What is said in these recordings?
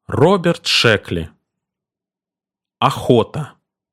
Роберт Шекли. Охота.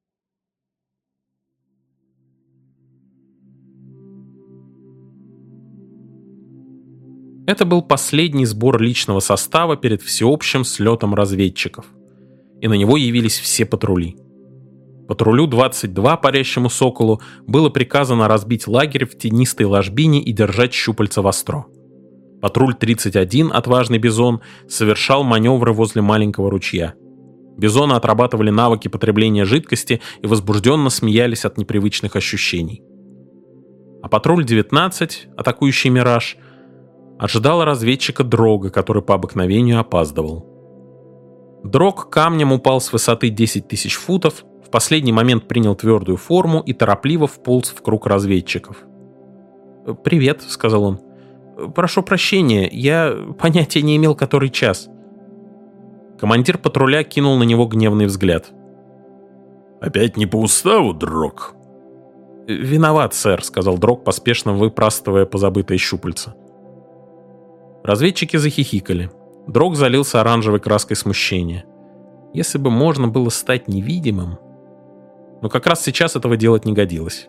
Это был последний сбор личного состава перед всеобщим слетом разведчиков, и на него явились все патрули. Патрулю 22, парящему соколу, было приказано разбить лагерь в тенистой ложбине и держать щупальца востро. Патруль 31, отважный бизон, совершал маневры возле маленького ручья. Бизоны отрабатывали навыки потребления жидкости и возбужденно смеялись от непривычных ощущений. А патруль 19, атакующий «Мираж», ожидал разведчика Дрога, который по обыкновению опаздывал. Дрог камнем упал с высоты 10 тысяч футов, в последний момент принял твердую форму и торопливо вполз в круг разведчиков. «Привет», — сказал он. «Прошу прощения, я понятия не имел, который час». Командир патруля кинул на него гневный взгляд. «Опять не по уставу, Дрог?» «Виноват, сэр», — сказал Дрог, поспешно выпрастывая позабытое щупальце. Разведчики захихикали. Дрог залился оранжевой краской смущения. Если бы можно было стать невидимым... Но как раз сейчас этого делать не годилось.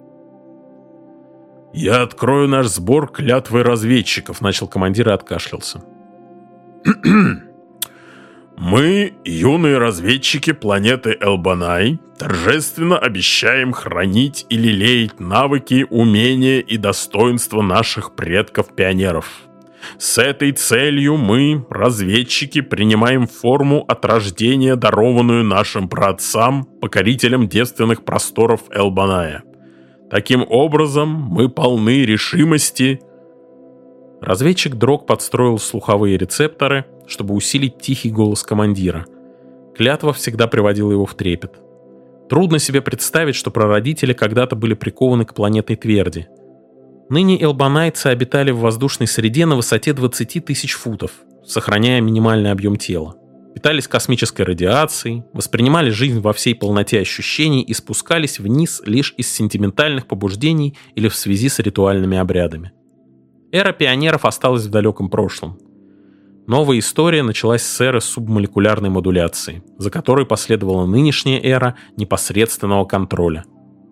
«Я открою наш сбор клятвы разведчиков», — начал командир и откашлялся. «Мы, юные разведчики планеты Элбанай, торжественно обещаем хранить и лелеять навыки, умения и достоинства наших предков-пионеров. С этой целью мы, разведчики, принимаем форму от рождения, дарованную нашим праотцам, покорителям девственных просторов Элбаная. Таким образом, мы полны решимости...» Разведчик Дрог подстроил слуховые рецепторы, чтобы усилить тихий голос командира. Клятва всегда приводила его в трепет. Трудно себе представить, что прародители когда-то были прикованы к планетной тверди. Ныне элбанайцы обитали в воздушной среде на высоте 20 тысяч футов, сохраняя минимальный объем тела. Питались космической радиацией, воспринимали жизнь во всей полноте ощущений и спускались вниз лишь из сентиментальных побуждений или в связи с ритуальными обрядами. Эра пионеров осталась в далеком прошлом. Новая история началась с эры субмолекулярной модуляции, за которой последовала нынешняя эра непосредственного контроля.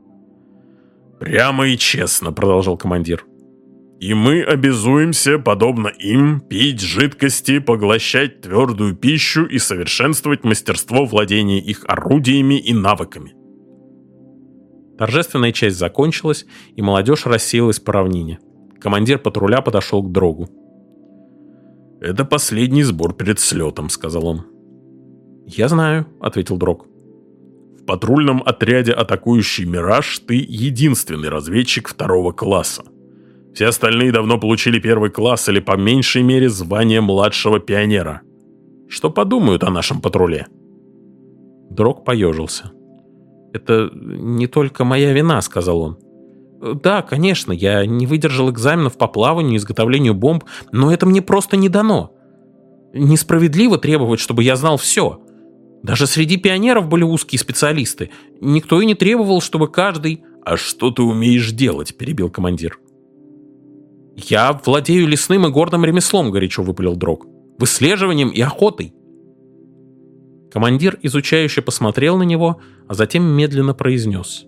«Прямо и честно», — продолжал командир. «И мы обязуемся, подобно им, пить жидкости, поглощать твердую пищу и совершенствовать мастерство владения их орудиями и навыками». Торжественная часть закончилась, и молодежь рассеялась по равнине. Командир патруля подошел к Дрогу. «Это последний сбор перед слетом», — сказал он. «Я знаю», — ответил Дрог. «В патрульном отряде атакующий «Мираж» ты единственный разведчик второго класса. Все остальные давно получили первый класс или по меньшей мере звание младшего пионера. Что подумают о нашем патруле?» Дрог поежился. «Это не только моя вина», — сказал он. «Да, конечно, я не выдержал экзаменов по плаванию и изготовлению бомб, но это мне просто не дано. Несправедливо требовать, чтобы я знал все. Даже среди пионеров были узкие специалисты. Никто и не требовал, чтобы каждый...» «А что ты умеешь делать?» — перебил командир. «Я владею лесным и горным ремеслом», — горячо выпалил Дрог. «Выслеживанием и охотой». Командир изучающе посмотрел на него, а затем медленно произнес.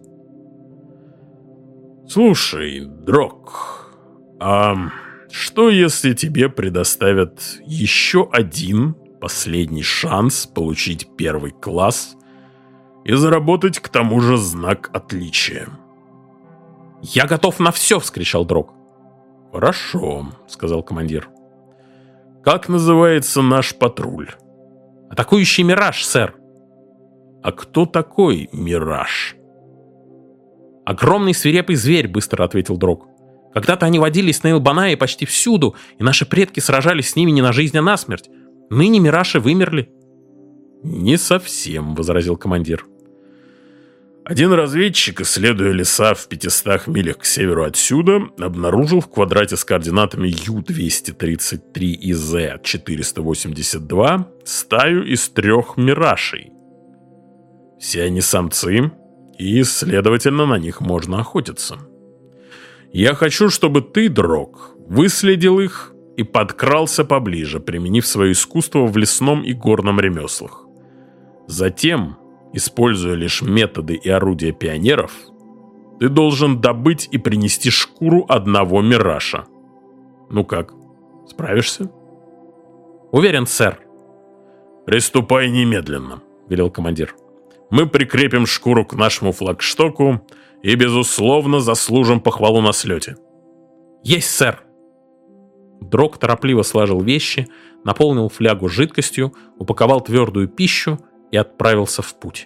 «Слушай, Дрог, а что если тебе предоставят еще один последний шанс получить первый класс и заработать к тому же знак отличия?» «Я готов на все!» — вскричал Дрог. «Хорошо», — сказал командир. «Как называется наш патруль?» «Атакующий «Мираж», сэр». «А кто такой «Мираж»?» «Огромный свирепый зверь», — быстро ответил Дрог. «Когда-то они водились на Элбанае почти всюду, и наши предки сражались с ними не на жизнь, а на смерть. Ныне «Мираши» вымерли». «Не совсем», — возразил командир. «Один разведчик, исследуя леса в 500 милях к северу отсюда, обнаружил в квадрате с координатами Ю-233 и З-482 стаю из 3 «Мирашей». Все они самцы, и, следовательно, на них можно охотиться. Я хочу, чтобы ты, Дрог, выследил их и подкрался поближе, применив свое искусство в лесном и горном ремеслах. Затем, используя лишь методы и орудия пионеров, ты должен добыть и принести шкуру одного мираша. Ну как, справишься? Уверен, сэр. Приступай немедленно, велел командир. Мы прикрепим шкуру к нашему флагштоку и, безусловно, заслужим похвалу на слете. Есть, сэр. Дрог торопливо сложил вещи, наполнил флягу жидкостью, упаковал твердую пищу и отправился в путь.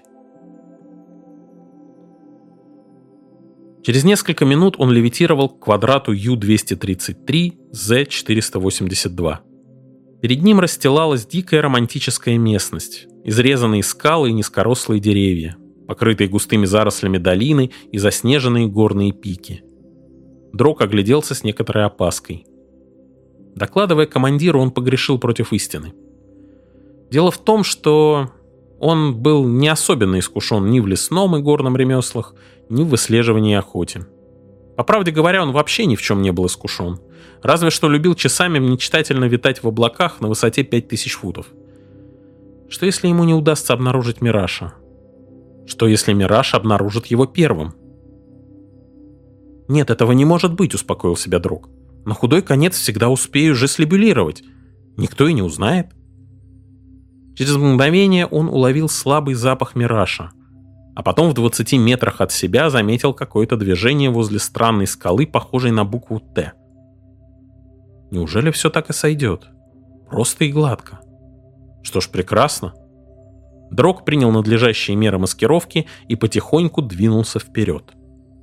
Через несколько минут он левитировал к квадрату Ю-233-З-482. Перед ним расстилалась дикая романтическая местность, изрезанные скалы и низкорослые деревья, покрытые густыми зарослями долины и заснеженные горные пики. Дрог огляделся с некоторой опаской. Докладывая командиру, он погрешил против истины. Дело в том, что он был не особенно искушен ни в лесном и горном ремеслах, ни в выслеживании и охоте. По правде говоря, он вообще ни в чем не был искушен. Разве что любил часами мечтательно витать в облаках на высоте 5000 футов. Что если ему не удастся обнаружить Мираша? Что если Мираш обнаружит его первым? «Нет, этого не может быть», — успокоил себя Дрог. «На худой конец всегда успею жеслибулировать. Никто и не узнает». Через мгновение он уловил слабый запах Мираша, а потом в 20 метрах от себя заметил какое-то движение возле странной скалы, похожей на букву «Т». Неужели все так и сойдет? Просто и гладко. Что ж, прекрасно. Дрог принял надлежащие меры маскировки и потихоньку двинулся вперед.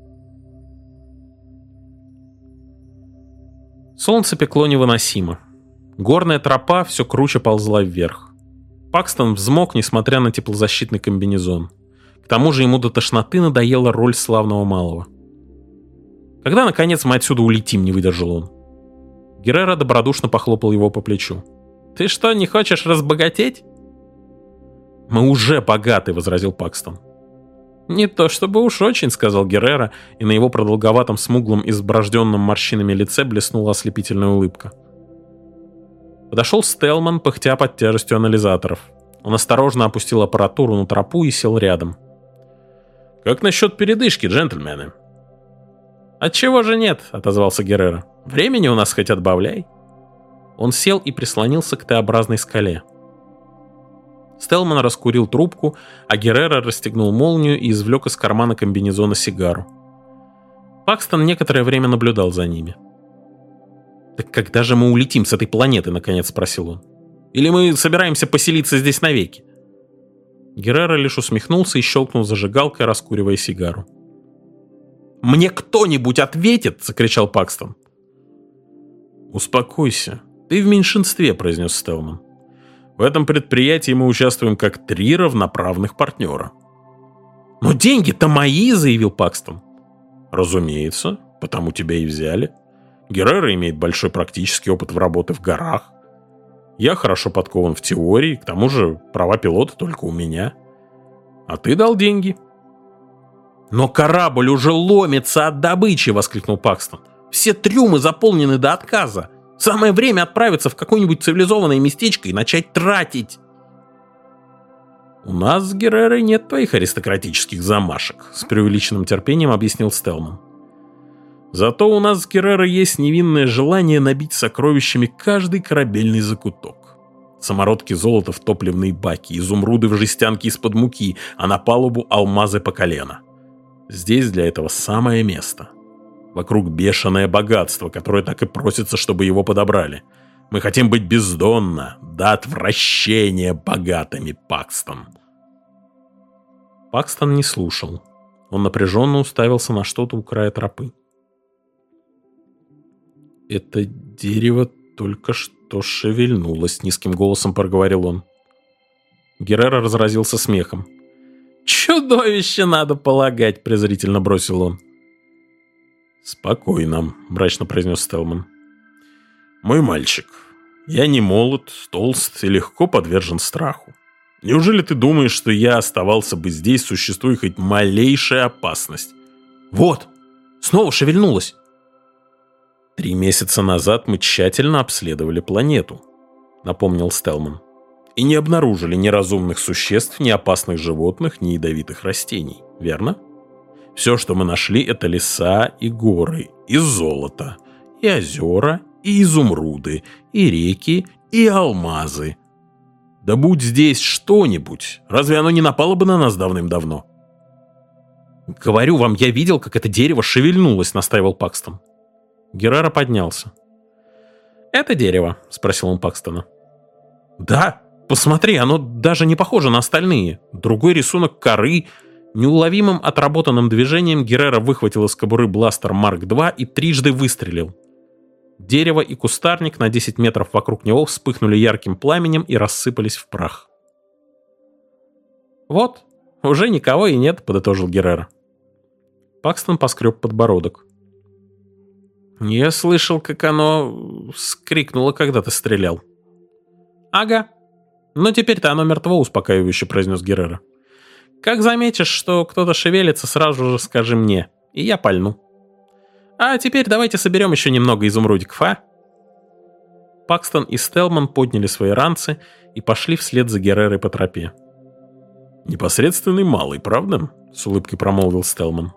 Солнце пекло невыносимо. Горная тропа все круче ползла вверх. Пакстон взмок, несмотря на теплозащитный комбинезон. К тому же ему до тошноты надоела роль славного малого. «Когда, наконец, мы отсюда улетим?» — не выдержал он. Геррера добродушно похлопал его по плечу. «Ты что, не хочешь разбогатеть?» «Мы уже богаты», — возразил Пакстон. «Не то чтобы уж очень», — сказал Геррера, и на его продолговатом, смуглом, изброжденном морщинами лице блеснула ослепительная улыбка. Подошел Стелман, пыхтя под тяжестью анализаторов. Он осторожно опустил аппаратуру на тропу и сел рядом. «Как насчет передышки, джентльмены?» «Отчего же нет?» — отозвался Геррера. «Времени у нас хоть отбавляй». Он сел и прислонился к Т-образной скале. Стелман раскурил трубку, а Геррера расстегнул молнию и извлек из кармана комбинезона сигару. Пакстон некоторое время наблюдал за ними. «Так когда же мы улетим с этой планеты?» — наконец спросил он. «Или мы собираемся поселиться здесь навеки?» Геррера лишь усмехнулся и щелкнул зажигалкой, раскуривая сигару. «Мне кто-нибудь ответит!» — закричал Пакстон. «Успокойся. Ты в меньшинстве», — произнес Стелман. «В этом предприятии мы участвуем как 3 равноправных партнера». «Но деньги-то мои!» — заявил Пакстон. «Разумеется, потому тебя и взяли. Геррера имеет большой практический опыт в работе в горах. Я хорошо подкован в теории, к тому же права пилота только у меня. А ты дал деньги». «Но корабль уже ломится от добычи!» — воскликнул Пакстон. «Все трюмы заполнены до отказа. Самое время отправиться в какое-нибудь цивилизованное местечко и начать тратить». «У нас с Геррерой нет твоих аристократических замашек», — с преувеличенным терпением объяснил Стелман. «Зато у нас с Геррерой есть невинное желание набить сокровищами каждый корабельный закуток. Самородки золота в топливные баки, изумруды в жестянке из-под муки, а на палубу алмазы по колено. Здесь для этого самое место. Вокруг бешеное богатство, которое так и просится, чтобы его подобрали. Мы хотим быть бездонно, до отвращения богатыми, Пакстон». Пакстон не слушал. Он напряженно уставился на что-то у края тропы. «Это дерево только что шевельнулось», — низким голосом проговорил он. Геррера разразился смехом. «Чудовище, надо полагать», — презрительно бросил он. «Спокойно», — мрачно произнес Стелман. «Мой мальчик, я не молод, толст и легко подвержен страху. Неужели ты думаешь, что я оставался бы здесь, существуя хоть малейшая опасность?» «Вот, снова шевельнулось». 3 месяца назад мы тщательно обследовали планету, напомнил Стелман, и не обнаружили ни разумных существ, ни опасных животных, ни ядовитых растений, верно? Все, что мы нашли, это леса и горы, и золото, и озера, и изумруды, и реки, и алмазы. Да будь здесь что-нибудь, разве оно не напало бы на нас давным-давно? Говорю вам, я видел, как это дерево шевельнулось, настаивал Пакстон. Геррера поднялся. «Это дерево?» — спросил он Пакстона. «Да, посмотри, оно даже не похоже на остальные. Другой рисунок коры». Неуловимым отработанным движением Геррера выхватил из кобуры бластер Марк II и трижды выстрелил. Дерево и кустарник на 10 метров вокруг него вспыхнули ярким пламенем и рассыпались в прах. «Вот, уже никого и нет», — подытожил Геррера. Пакстон поскреб подбородок. «Я слышал, как оно скрикнуло, когда ты стрелял». «Ага. Но теперь-то оно мертво», — успокаивающе произнес Геррера. «Как заметишь, что кто-то шевелится, сразу же скажи мне, и я пальну. А теперь давайте соберем еще немного изумрудиков, а?» Пакстон и Стелман подняли свои ранцы и пошли вслед за Геррерой по тропе. «Непосредственный малый, правда?» — с улыбкой промолвил Стелман.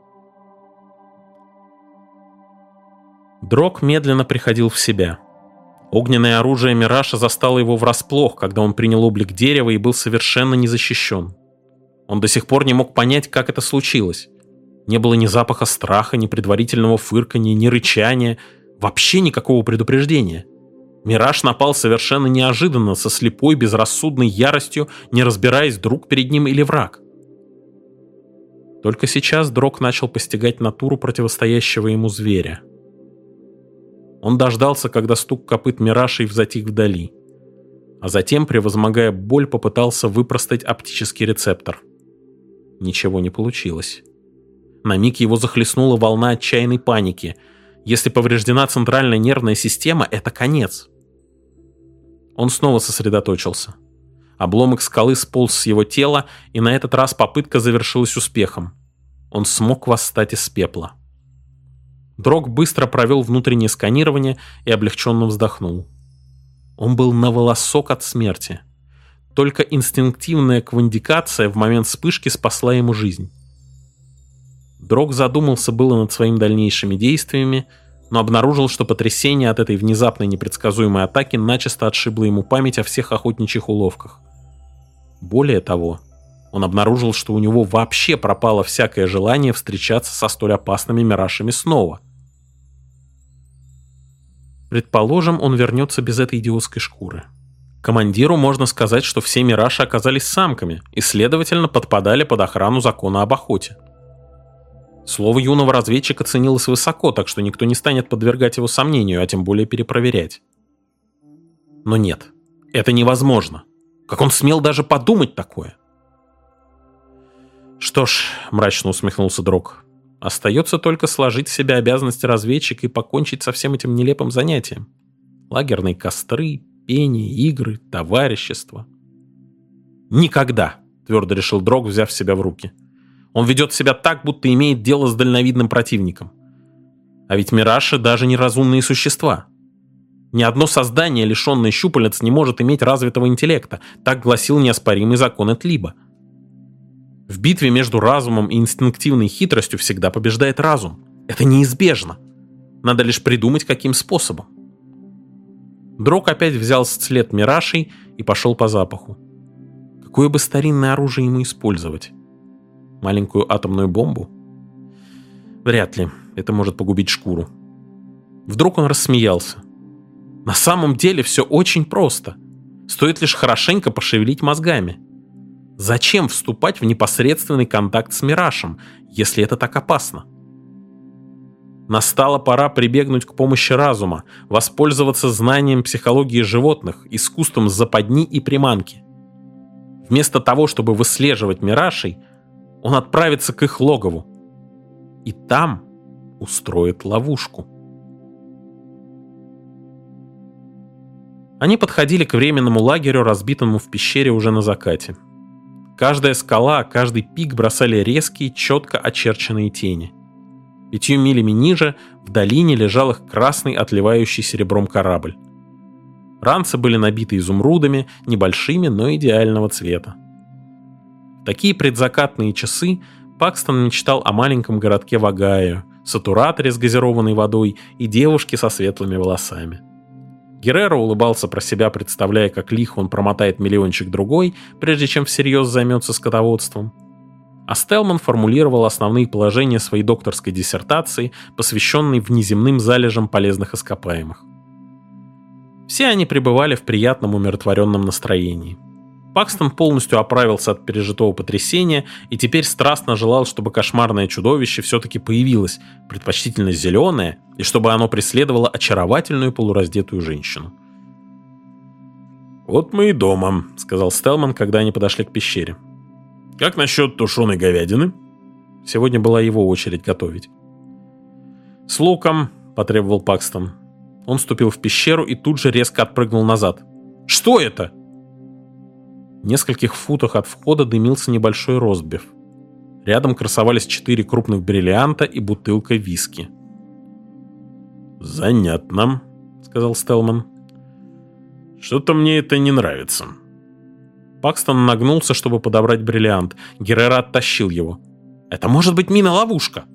Дрог медленно приходил в себя. Огненное оружие Мираша застало его врасплох, когда он принял облик дерева и был совершенно не защищен. Он до сих пор не мог понять, как это случилось. Не было ни запаха страха, ни предварительного фырканья, ни рычания, вообще никакого предупреждения. Мираж напал совершенно неожиданно, со слепой, безрассудной яростью, не разбираясь, друг перед ним или враг. Только сейчас Дрог начал постигать натуру противостоящего ему зверя. Он дождался, когда стук копыт Мирашей затих вдали, а затем, превозмогая боль, попытался выпростать оптический рецептор. Ничего не получилось. На миг его захлестнула волна отчаянной паники. Если повреждена центральная нервная система, это конец. Он снова сосредоточился. Обломок скалы сполз с его тела, и на этот раз попытка завершилась успехом. Он смог восстать из пепла. Дрог быстро провел внутреннее сканирование и облегченно вздохнул. Он был на волосок от смерти. Только инстинктивная квандикация в момент вспышки спасла ему жизнь. Дрог задумался было над своими дальнейшими действиями, но обнаружил, что потрясение от этой внезапной непредсказуемой атаки начисто отшибло ему память о всех охотничьих уловках. Более того, он обнаружил, что у него вообще пропало всякое желание встречаться со столь опасными мирашами снова. Предположим, он вернется без этой идиотской шкуры. Командиру можно сказать, что все мираши оказались самками и, следовательно, подпадали под охрану закона об охоте. Слово юного разведчика ценилось высоко, так что никто не станет подвергать его сомнению, а тем более перепроверять. Но нет, это невозможно. Как он смел даже подумать такое? Что ж, мрачно усмехнулся Дрог, остается только сложить в себя обязанности разведчика и покончить со всем этим нелепым занятием. Лагерные костры, пение, игры, товарищество. Никогда, твердо решил Дрог, взяв себя в руки. Он ведет себя так, будто имеет дело с дальновидным противником. А ведь мираши даже не разумные существа. Ни одно создание, лишенное щупалец, не может иметь развитого интеллекта, так гласил неоспоримый закон Этлиба. В битве между разумом и инстинктивной хитростью всегда побеждает разум. Это неизбежно. Надо лишь придумать, каким способом. Дрог опять взял след мирашей и пошел по запаху. Какое бы старинное оружие ему использовать? Маленькую атомную бомбу? Вряд ли. Это может погубить шкуру. Вдруг он рассмеялся. На самом деле все очень просто. Стоит лишь хорошенько пошевелить мозгами. Зачем вступать в непосредственный контакт с мирашем, если это так опасно? Настала пора прибегнуть к помощи разума, воспользоваться знанием психологии животных, искусством западни и приманки. Вместо того, чтобы выслеживать мирашей, он отправится к их логову и там устроит ловушку. Они подходили к временному лагерю, разбитому в пещере уже на закате. Каждая скала, каждый пик бросали резкие, четко очерченные тени. 5 милями ниже в долине лежал их красный, отливающий серебром корабль. Ранцы были набиты изумрудами, небольшими, но идеального цвета. В такие предзакатные часы Пакстон мечтал о маленьком городке в Огайо, сатураторе с газированной водой и девушке со светлыми волосами. Геррера улыбался про себя, представляя, как лихо он промотает миллиончик другой, прежде чем всерьез займется скотоводством. А Стелман формулировал основные положения своей докторской диссертации, посвященной внеземным залежам полезных ископаемых. Все они пребывали в приятном умиротворенном настроении. Пакстон полностью оправился от пережитого потрясения и теперь страстно желал, чтобы кошмарное чудовище все-таки появилось, предпочтительно зеленое, и чтобы оно преследовало очаровательную полураздетую женщину. «Вот мы и дома», — сказал Стелман, когда они подошли к пещере. «Как насчет тушеной говядины?» Сегодня была его очередь готовить. «С луком», — потребовал Пакстон. Он вступил в пещеру и тут же резко отпрыгнул назад. «Что это?» В нескольких футах от входа дымился небольшой ростбиф. Рядом красовались 4 крупных бриллианта и бутылка виски. «Занятно», — сказал Стелман. «Что-то мне это не нравится». Пакстон нагнулся, чтобы подобрать бриллиант. Геррера оттащил его. «Это может быть мина-ловушка!»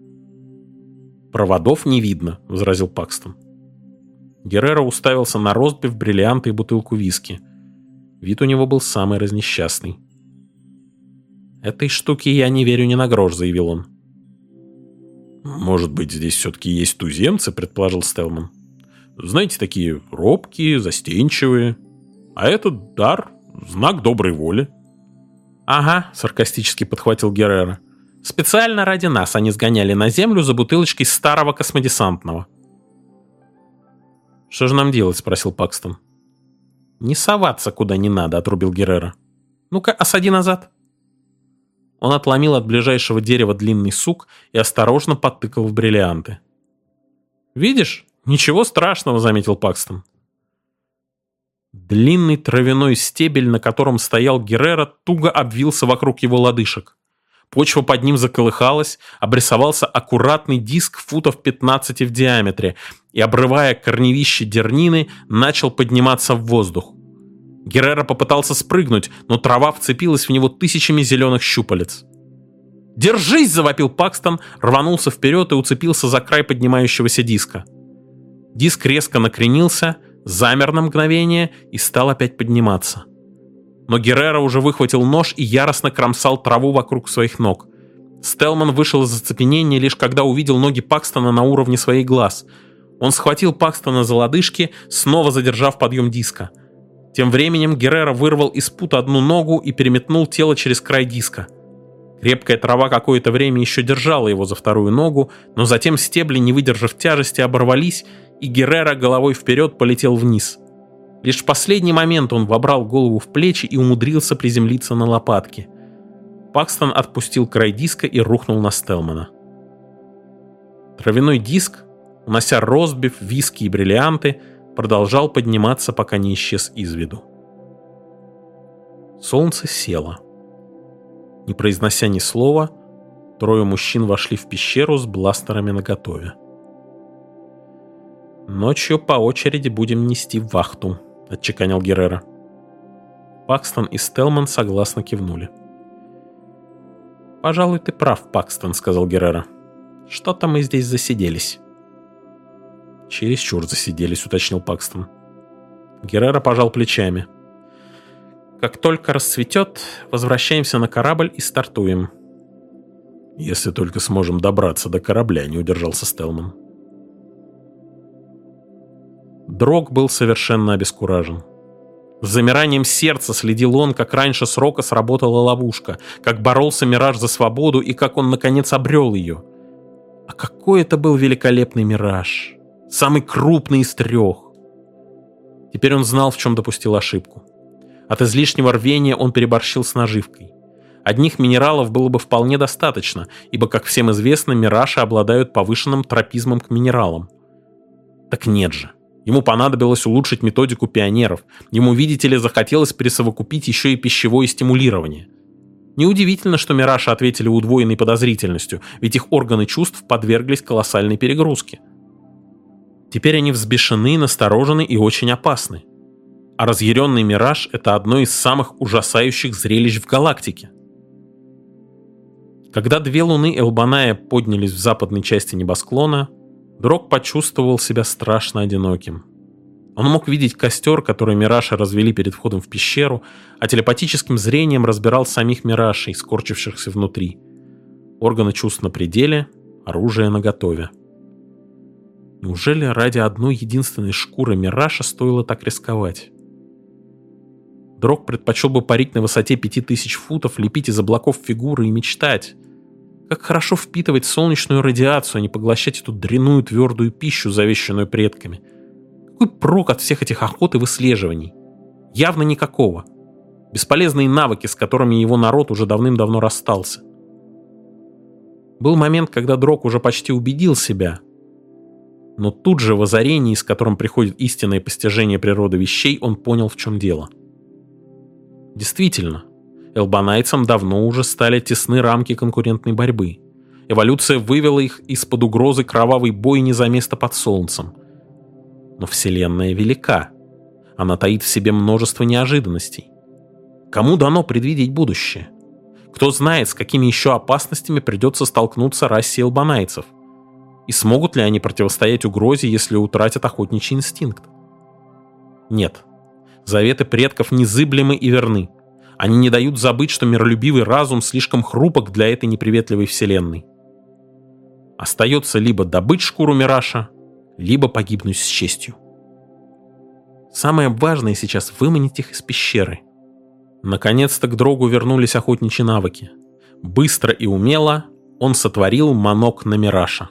«Проводов не видно», — возразил Пакстон. Геррера уставился на ростбиф, бриллианты и бутылку виски. Вид у него был самый разнесчастный. «Этой штуке я не верю ни на грош», — заявил он. «Может быть, здесь все-таки есть туземцы», — предположил Стелман. «Знаете, такие робкие, застенчивые. А этот дар — знак доброй воли». «Ага», — саркастически подхватил Геррера. «Специально ради нас они сгоняли на землю за бутылочкой старого космодесантного». «Что же нам делать?» — спросил Пакстон. «Не соваться куда не надо», — отрубил Геррера. «Ну-ка, осади назад». Он отломил от ближайшего дерева длинный сук и осторожно подтыкал в бриллианты. «Видишь? Ничего страшного», — заметил Пакстон. Длинный травяной стебель, на котором стоял Геррера, туго обвился вокруг его лодыжек. Почва под ним заколыхалась, обрисовался аккуратный диск футов 15 в диаметре и, обрывая корневище дернины, начал подниматься в воздух. Геррера попытался спрыгнуть, но трава вцепилась в него тысячами зеленых щупалец. «Держись!» — завопил Пакстон, рванулся вперед и уцепился за край поднимающегося диска. Диск резко накренился, замер на мгновение и стал опять подниматься. Но Геррера уже выхватил нож и яростно кромсал траву вокруг своих ног. Стелман вышел из оцепенения лишь когда увидел ноги Пакстона на уровне своих глаз. Он схватил Пакстона за лодыжки, снова задержав подъем диска. Тем временем Геррера вырвал из пута одну ногу и переметнул тело через край диска. Крепкая трава какое-то время еще держала его за вторую ногу, но затем стебли, не выдержав тяжести, оборвались, и Геррера головой вперед полетел вниз. Лишь в последний момент он вобрал голову в плечи и умудрился приземлиться на лопатки. Пакстон отпустил край диска и рухнул на Стелмана. Травяной диск, унося ростбиф, виски и бриллианты, продолжал подниматься, пока не исчез из виду. Солнце село. Не произнося ни слова, 3 мужчин вошли в пещеру с бластерами наготове. «Ночью по очереди будем нести вахту», — отчеканил Геррера. Пакстон и Стелман согласно кивнули. «Пожалуй, ты прав, Пакстон», — сказал Геррера. «Что-то мы здесь засиделись». «Чересчур засиделись», — уточнил Пакстон. Геррера пожал плечами. «Как только расцветет, возвращаемся на корабль и стартуем». «Если только сможем добраться до корабля», — не удержался Стелман. Дрог был совершенно обескуражен. С замиранием сердца следил он, как раньше срока сработала ловушка, как боролся Мираж за свободу и как он, наконец, обрел ее. А какой это был великолепный Мираж! Самый крупный из 3. Теперь он знал, в чем допустил ошибку. От излишнего рвения он переборщил с наживкой. Одних минералов было бы вполне достаточно, ибо, как всем известно, мираши обладают повышенным тропизмом к минералам. Так нет же. Ему понадобилось улучшить методику пионеров. Ему, видите ли, захотелось присовокупить еще и пищевое стимулирование. Неудивительно, что Мираши ответили удвоенной подозрительностью, ведь их органы чувств подверглись колоссальной перегрузке. Теперь они взбешены, насторожены и очень опасны. А разъяренный Мираж — это одно из самых ужасающих зрелищ в галактике. Когда две луны Элбаная поднялись в западной части небосклона, Дрог почувствовал себя страшно одиноким. Он мог видеть костер, который Мираши развели перед входом в пещеру, а телепатическим зрением разбирал самих Мирашей, скорчившихся внутри. Органы чувств на пределе, оружие наготове. Неужели ради одной единственной шкуры Мираша стоило так рисковать? Дрог предпочел бы парить на высоте 5000 футов, лепить из облаков фигуры и мечтать. Как хорошо впитывать солнечную радиацию, а не поглощать эту дрянную твердую пищу, завещанную предками. Какой прок от всех этих охот и выслеживаний? Явно никакого. Бесполезные навыки, с которыми его народ уже давным-давно расстался. Был момент, когда Дрог уже почти убедил себя. Но тут же в озарении, с которым приходит истинное постижение природы вещей, он понял, в чем дело. Действительно, элбанайцам давно уже стали тесны рамки конкурентной борьбы. Эволюция вывела их из-под угрозы кровавой бойни за место под солнцем. Но Вселенная велика. Она таит в себе множество неожиданностей. Кому дано предвидеть будущее? Кто знает, с какими еще опасностями придется столкнуться расе элбанайцев? И смогут ли они противостоять угрозе, если утратят охотничий инстинкт? Нет. Заветы предков незыблемы и верны. Они не дают забыть, что миролюбивый разум слишком хрупок для этой неприветливой вселенной. Остается либо добыть шкуру Мираша, либо погибнуть с честью. Самое важное сейчас — выманить их из пещеры. Наконец-то к Дрогу вернулись охотничьи навыки. Быстро и умело он сотворил манок на Мираша.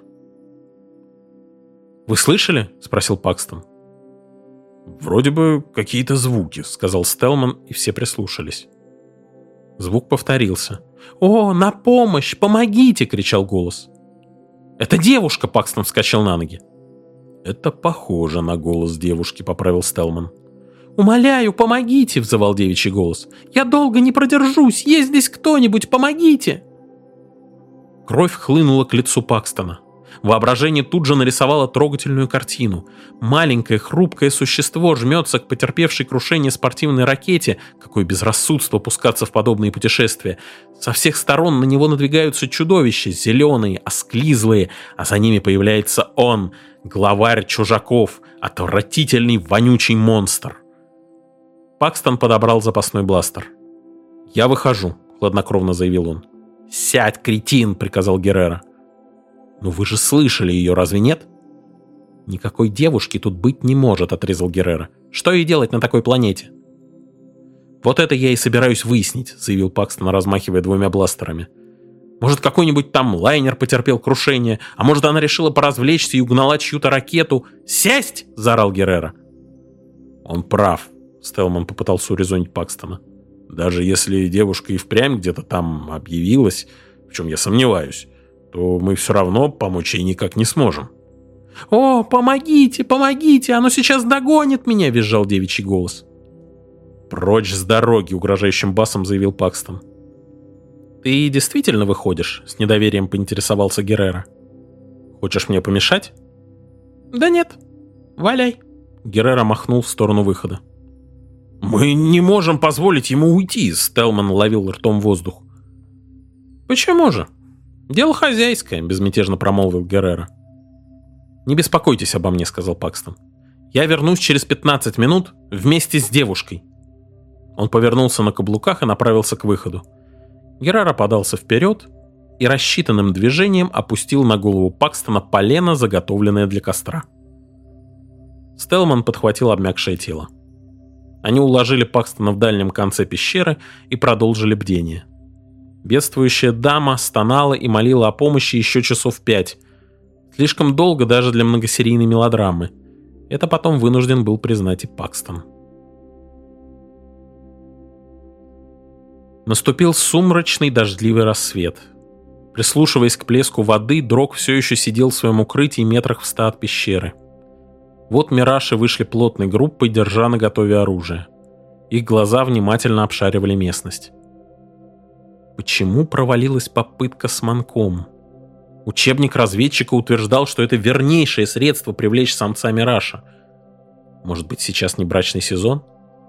«Вы слышали?» — спросил Пакстон. «Вроде бы какие-то звуки», — сказал Стелман, и все прислушались. Звук повторился. «О, на помощь! Помогите!» — кричал голос. «Это девушка!» — Пакстон вскочил на ноги. «Это похоже на голос девушки», — поправил Стелман. «Умоляю, помогите!» — взывал девичий голос. «Я долго не продержусь! Есть здесь кто-нибудь! Помогите!» Кровь хлынула к лицу Пакстона. Воображение тут же нарисовало трогательную картину. Маленькое хрупкое существо жмется к потерпевшей крушение спортивной ракете. Какое безрассудство пускаться в подобные путешествия. Со всех сторон на него надвигаются чудовища, зеленые, осклизлые, а за ними появляется он, главарь чужаков, отвратительный вонючий монстр. Пакстон подобрал запасной бластер. «Я выхожу», — хладнокровно заявил он. «Сядь, кретин», — приказал Геррера. «Но вы же слышали ее, разве нет?» «Никакой девушки тут быть не может», — отрезал Геррера. «Что ей делать на такой планете?» «Вот это я и собираюсь выяснить», — заявил Пакстон, размахивая двумя бластерами. «Может, какой-нибудь там лайнер потерпел крушение, а может, она решила поразвлечься и угнала чью-то ракету. Сесть!» — заорал Геррера. «Он прав», — Стелман попытался урезонить Пакстона. «Даже если девушка и впрямь где-то там объявилась, в чем я сомневаюсь, то мы все равно помочь ей никак не сможем». «О, помогите, помогите, оно сейчас догонит меня!» — визжал девичий голос. «Прочь с дороги!» — угрожающим басом заявил Пакстон. «Ты действительно выходишь?» — с недоверием поинтересовался Геррера. «Хочешь мне помешать?» «Да нет, валяй!» — Геррера махнул в сторону выхода. «Мы не можем позволить ему уйти!» — Стелман ловил ртом воздух. «Почему же? Дело хозяйское!» — безмятежно промолвил Геррера. «Не беспокойтесь обо мне», — сказал Пакстон. «Я вернусь через 15 минут вместе с девушкой». Он повернулся на каблуках и направился к выходу. Геррера подался вперед и рассчитанным движением опустил на голову Пакстона полено, заготовленное для костра. Стелман подхватил обмякшее тело. Они уложили Пакстона в дальнем конце пещеры и продолжили бдение. Бедствующая дама стонала и молила о помощи еще часов 5. Слишком долго даже для многосерийной мелодрамы. Это потом вынужден был признать и Пакстон. Наступил сумрачный дождливый рассвет. Прислушиваясь к плеску воды, Дрог все еще сидел в своем укрытии метрах в 100 от пещеры. Вот Мираши вышли плотной группой, держа наготове оружие. Их глаза внимательно обшаривали местность. Почему провалилась попытка с манком? Учебник разведчика утверждал, что это вернейшее средство привлечь самца Мираша. Может быть, сейчас не брачный сезон?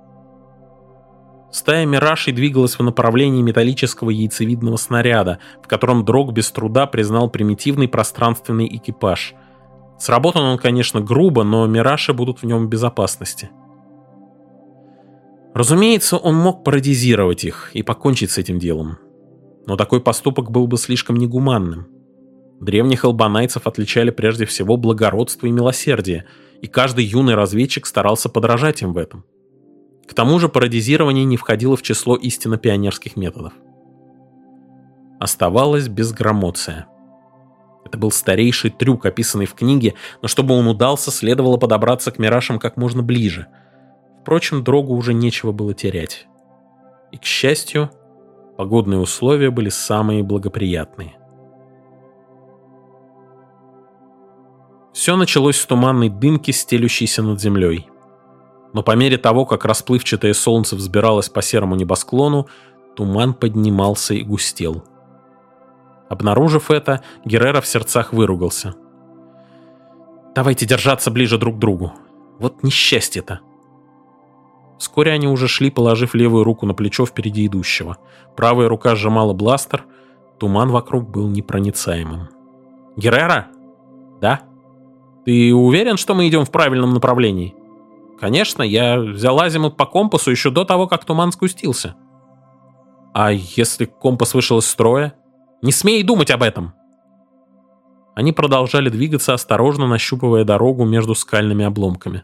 Стая Мирашей двигалась в направлении металлического яйцевидного снаряда, в котором Дрог без труда признал примитивный пространственный экипаж. Сработан он, конечно, грубо, но Мираши будут в нем в безопасности. Разумеется, он мог пародизировать их и покончить с этим делом. Но такой поступок был бы слишком негуманным. Древних албанайцев отличали прежде всего благородство и милосердие, и каждый юный разведчик старался подражать им в этом. К тому же пародизирование не входило в число истинно пионерских методов. Оставалась безграмотция. Это был старейший трюк, описанный в книге, но чтобы он удался, следовало подобраться к Мирашам как можно ближе. Впрочем, Дрогу уже нечего было терять. И, к счастью, погодные условия были самые благоприятные. Все началось с туманной дымки, стелющейся над землей. Но по мере того, как расплывчатое солнце взбиралось по серому небосклону, туман поднимался и густел. Обнаружив это, Геррера в сердцах выругался. «Давайте держаться ближе друг к другу. Вот несчастье-то!» Вскоре они уже шли, положив левую руку на плечо впереди идущего. Правая рука сжимала бластер, туман вокруг был непроницаемым. «Геррера?» «Да?» «Ты уверен, что мы идем в правильном направлении?» «Конечно, я взял азимут по компасу еще до того, как туман сгустился». «А если компас вышел из строя?» «Не смей думать об этом!» Они продолжали двигаться, осторожно нащупывая дорогу между скальными обломками.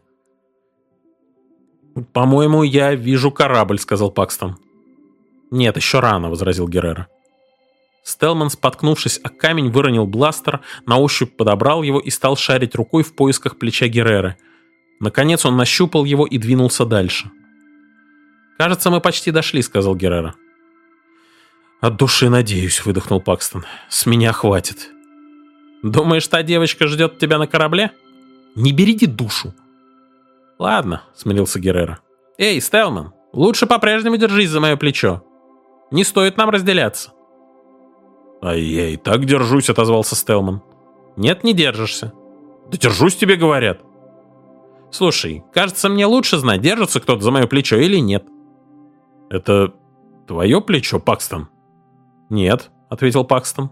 «По-моему, я вижу корабль», — сказал Пакстон. «Нет, еще рано», — возразил Геррера. Стелман, споткнувшись о камень, выронил бластер, на ощупь подобрал его и стал шарить рукой в поисках плеча Герреры. Наконец он нащупал его и двинулся дальше. «Кажется, мы почти дошли», — сказал Геррера. «От души надеюсь», — выдохнул Пакстон. «С меня хватит». «Думаешь, та девочка ждет тебя на корабле?» «Не берите душу». «Ладно», — смирился Геррера. «Эй, Стелман, лучше по-прежнему держись за мое плечо. Не стоит нам разделяться». «А я и так держусь», — отозвался Стелман. «Нет, не держишься». «Да держусь, тебе говорят». «Слушай, кажется, мне лучше знать, держится кто-то за мое плечо или нет». «Это твое плечо, Пакстон?» «Нет», — ответил Пакстон.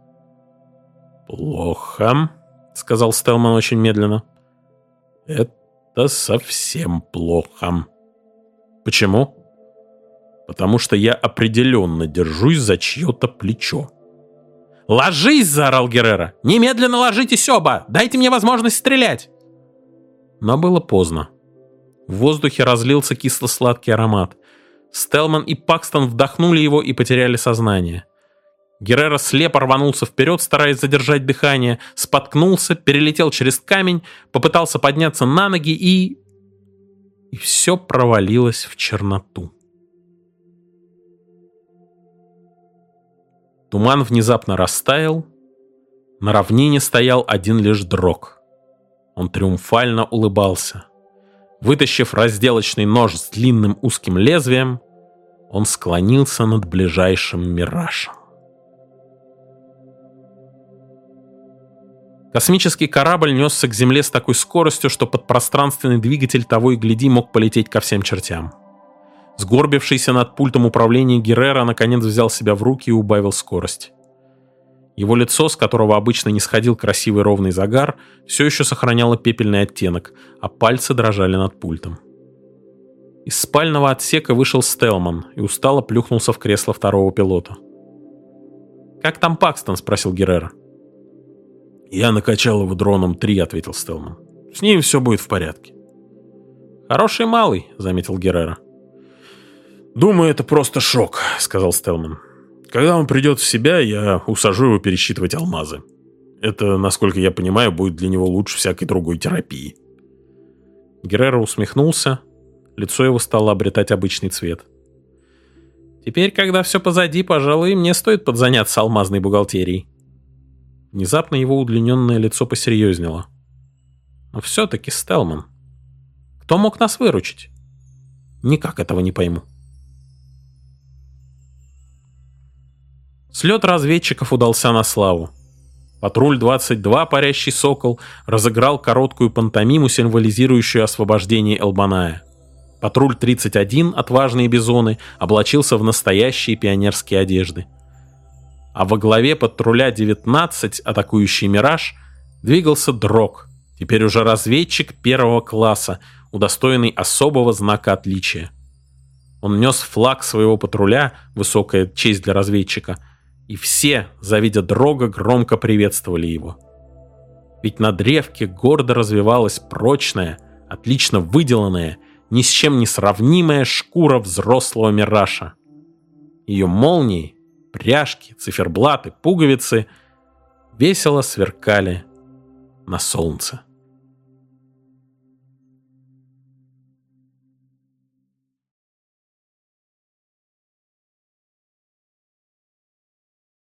«Плохо», — сказал Стелман очень медленно. «Это совсем плохо». «Почему?» «Потому что я определенно держусь за чье-то плечо». «Ложись!» — заорал Геррера. «Немедленно ложитесь оба! Дайте мне возможность стрелять!» Но было поздно. В воздухе разлился кисло-сладкий аромат. Стелман и Пакстон вдохнули его и потеряли сознание. Геррера слепо рванулся вперед, стараясь задержать дыхание, споткнулся, перелетел через камень, попытался подняться на ноги и все провалилось в черноту. Туман внезапно растаял. На равнине стоял один лишь Дрог. Он триумфально улыбался. Вытащив разделочный нож с длинным узким лезвием, он склонился над ближайшим миражем. Космический корабль несся к Земле с такой скоростью, что подпространственный двигатель того и гляди мог полететь ко всем чертям. Сгорбившийся над пультом управления Геррера наконец взял себя в руки и убавил скорость. Его лицо, с которого обычно не сходил красивый ровный загар, все еще сохраняло пепельный оттенок, а пальцы дрожали над пультом. Из спального отсека вышел Стелман и устало плюхнулся в кресло второго пилота. «Как там Пакстон?» — спросил Геррера. «Я накачал его дроном 3», — ответил Стелман. «С ним все будет в порядке». «Хороший малый», — заметил Геррера. «Думаю, это просто шок», — сказал Стелман. «Когда он придет в себя, я усажу его пересчитывать алмазы. Это, насколько я понимаю, будет для него лучше всякой другой терапии». Геррера усмехнулся. Лицо его стало обретать обычный цвет. «Теперь, когда все позади, пожалуй, мне стоит подзаняться алмазной бухгалтерией». Внезапно его удлиненное лицо посерьезнело. «Но все-таки, Стелман, кто мог нас выручить? Никак этого не пойму». Слет разведчиков удался на славу. Патруль 22 «Парящий сокол» разыграл короткую пантомиму, символизирующую освобождение Элбаная. Патруль 31 «Отважные бизоны» облачился в настоящие пионерские одежды. А во главе патруля 19 «Атакующий Мираж» двигался Дрог, теперь уже разведчик первого класса, удостоенный особого знака отличия. Он нес флаг своего патруля, высокая честь для разведчика, и все, завидя Дрога, громко приветствовали его. Ведь на древке гордо развивалась прочная, отлично выделанная, ни с чем не сравнимая шкура взрослого мираша. Ее молнии, пряжки, циферблаты, пуговицы весело сверкали на солнце.